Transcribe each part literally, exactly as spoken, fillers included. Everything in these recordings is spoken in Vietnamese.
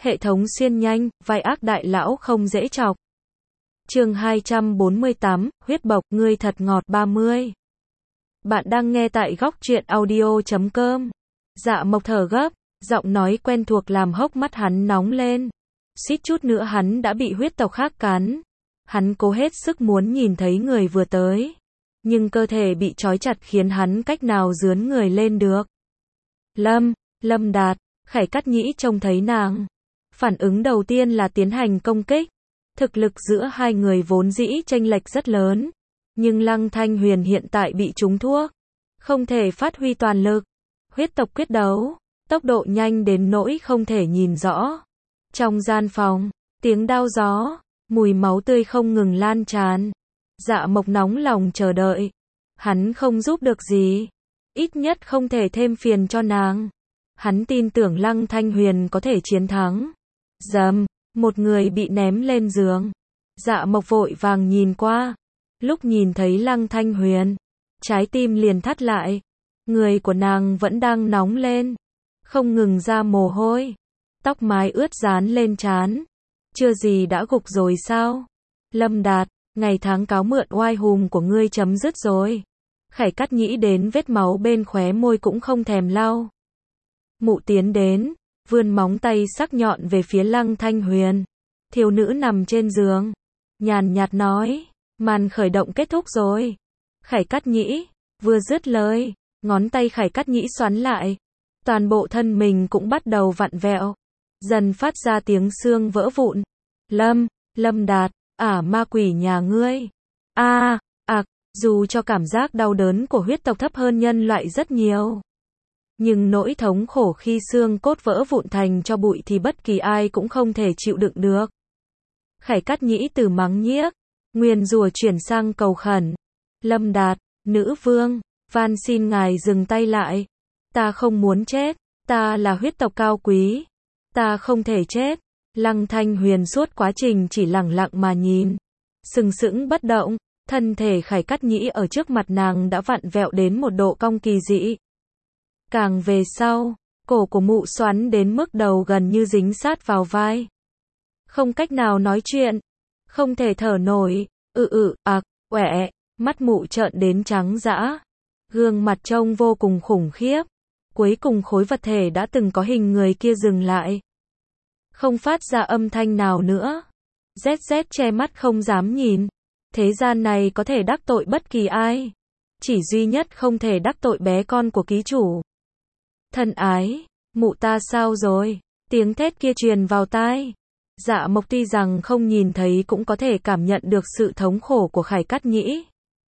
Hệ thống xuyên nhanh, vai ác đại lão không dễ chọc. Chương hai trăm bốn mươi tám, huyết bộc, ngươi thật ngọt ba mươi. Bạn đang nghe tại góc truyện audio chấm com. Dạ Mộc thở gấp, giọng nói quen thuộc làm hốc mắt hắn nóng lên. Suýt chút nữa hắn đã bị huyết tộc khác cắn. Hắn cố hết sức muốn nhìn thấy người vừa tới. Nhưng cơ thể bị trói chặt khiến hắn cách nào dướn người lên được. Lâm, Lâm Đạt, Khải Cắt Nhĩ trông thấy nàng. Phản ứng đầu tiên là tiến hành công kích. Thực lực giữa hai người vốn dĩ chênh lệch rất lớn. Nhưng Lăng Thanh Huyền hiện tại bị trúng thuốc. Không thể phát huy toàn lực. Huyết tộc quyết đấu. Tốc độ nhanh đến nỗi không thể nhìn rõ. Trong gian phòng, tiếng đao gió, mùi máu tươi không ngừng lan tràn. Dạ Mộc nóng lòng chờ đợi. Hắn không giúp được gì. Ít nhất không thể thêm phiền cho nàng. Hắn tin tưởng Lăng Thanh Huyền có thể chiến thắng. Dầm, một người bị ném lên giường. Dạ Mộc vội vàng nhìn qua. Lúc nhìn thấy Lăng Thanh Huyền, trái tim liền thắt lại. Người của nàng vẫn đang nóng lên, không ngừng ra mồ hôi. Tóc mái ướt dán lên trán. Chưa gì đã gục rồi sao? Lâm Đạt, ngày tháng cáo mượn oai hùm của ngươi chấm dứt rồi. Khải Cắt Nhĩ đến vết máu bên khóe môi cũng không thèm lau. Mụ tiến đến, vươn móng tay sắc nhọn về phía Lăng Thanh Huyền. Thiếu nữ nằm trên giường, nhàn nhạt nói, màn khởi động kết thúc rồi. Khải Cắt Nhĩ, vừa dứt lời, ngón tay Khải Cắt Nhĩ xoắn lại. Toàn bộ thân mình cũng bắt đầu vặn vẹo, dần phát ra tiếng xương vỡ vụn. Lâm, Lâm Đạt, ả ma quỷ nhà ngươi. A, ạc, dù cho cảm giác đau đớn của huyết tộc thấp hơn nhân loại rất nhiều. Nhưng nỗi thống khổ khi xương cốt vỡ vụn thành cho bụi thì bất kỳ ai cũng không thể chịu đựng được. Khải Cắt Nhĩ từ mắng nhiếc, nguyền rủa chuyển sang cầu khẩn. Lâm Đạt, nữ vương, van xin ngài dừng tay lại. Ta không muốn chết, ta là huyết tộc cao quý. Ta không thể chết. Lăng Thanh Huyền suốt quá trình chỉ lặng lặng mà nhìn. Sừng sững bất động, thân thể Khải Cắt Nhĩ ở trước mặt nàng đã vặn vẹo đến một độ cong kỳ dị. Càng về sau, cổ của mụ xoắn đến mức đầu gần như dính sát vào vai. Không cách nào nói chuyện, không thể thở nổi, ự ự, ạc, quẹ, mắt mụ trợn đến trắng dã. Gương mặt trông vô cùng khủng khiếp. Cuối cùng khối vật thể đã từng có hình người kia dừng lại. Không phát ra âm thanh nào nữa. Zét zét che mắt không dám nhìn. Thế gian này có thể đắc tội bất kỳ ai. Chỉ duy nhất không thể đắc tội bé con của ký chủ. Thân ái, mụ ta sao rồi? Tiếng thét kia truyền vào tai. Dạ Mộc tuy rằng không nhìn thấy cũng có thể cảm nhận được sự thống khổ của Khải Cắt Nhĩ.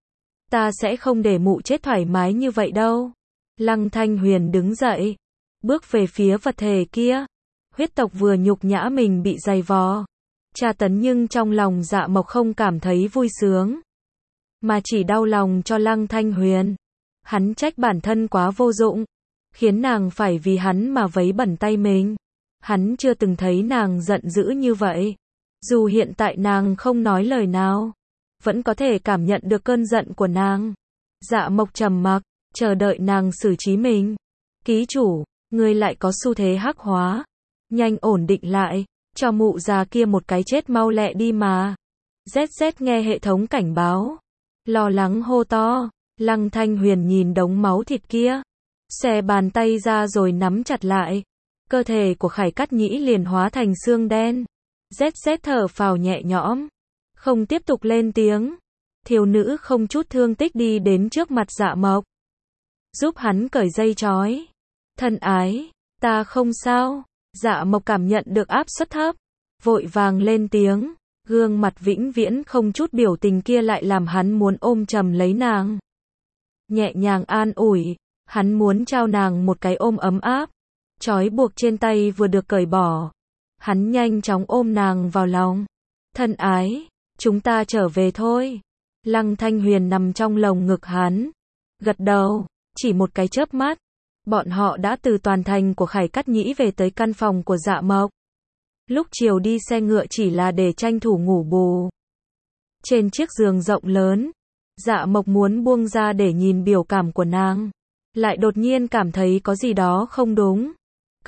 Ta sẽ không để mụ chết thoải mái như vậy đâu. Lăng Thanh Huyền đứng dậy, bước về phía vật thể kia. Huyết tộc vừa nhục nhã mình bị giày vò, tra tấn, nhưng trong lòng Dạ Mộc không cảm thấy vui sướng, mà chỉ đau lòng cho Lăng Thanh Huyền. Hắn trách bản thân quá vô dụng, khiến nàng phải vì hắn mà vấy bẩn tay mình. Hắn chưa từng thấy nàng giận dữ như vậy. Dù hiện tại nàng không nói lời nào, vẫn có thể cảm nhận được cơn giận của nàng. Dạ Mộc trầm mặc, chờ đợi nàng xử trí mình. Ký chủ, ngươi lại có xu thế hắc hóa. Nhanh ổn định lại, cho mụ già kia một cái chết mau lẹ đi mà. Zét zét nghe hệ thống cảnh báo, lo lắng hô to. Lăng Thanh Huyền nhìn đống máu thịt kia, xòe bàn tay ra rồi nắm chặt lại. Cơ thể của Khải Cắt Nhĩ liền hóa thành xương đen. Zét zét thở phào nhẹ nhõm, không tiếp tục lên tiếng. Thiếu nữ không chút thương tích đi đến trước mặt Dạ Mộc, giúp hắn cởi dây trói. Thân ái, ta không sao. Dạ Mộc cảm nhận được áp suất thấp, vội vàng lên tiếng. Gương mặt vĩnh viễn không chút biểu tình kia lại làm hắn muốn ôm chầm lấy nàng, nhẹ nhàng an ủi. Hắn muốn trao nàng một cái ôm ấm áp. Trói buộc trên tay vừa được cởi bỏ, hắn nhanh chóng ôm nàng vào lòng. Thân ái, chúng ta trở về thôi. Lăng Thanh Huyền nằm trong lồng ngực hắn, gật đầu. Chỉ một cái chớp mắt, bọn họ đã từ toàn thành của Khải Cắt Nhĩ về tới căn phòng của Dạ Mộc. Lúc chiều đi xe ngựa chỉ là để tranh thủ ngủ bù. Trên chiếc giường rộng lớn, Dạ Mộc muốn buông ra để nhìn biểu cảm của nàng, lại đột nhiên cảm thấy có gì đó không đúng.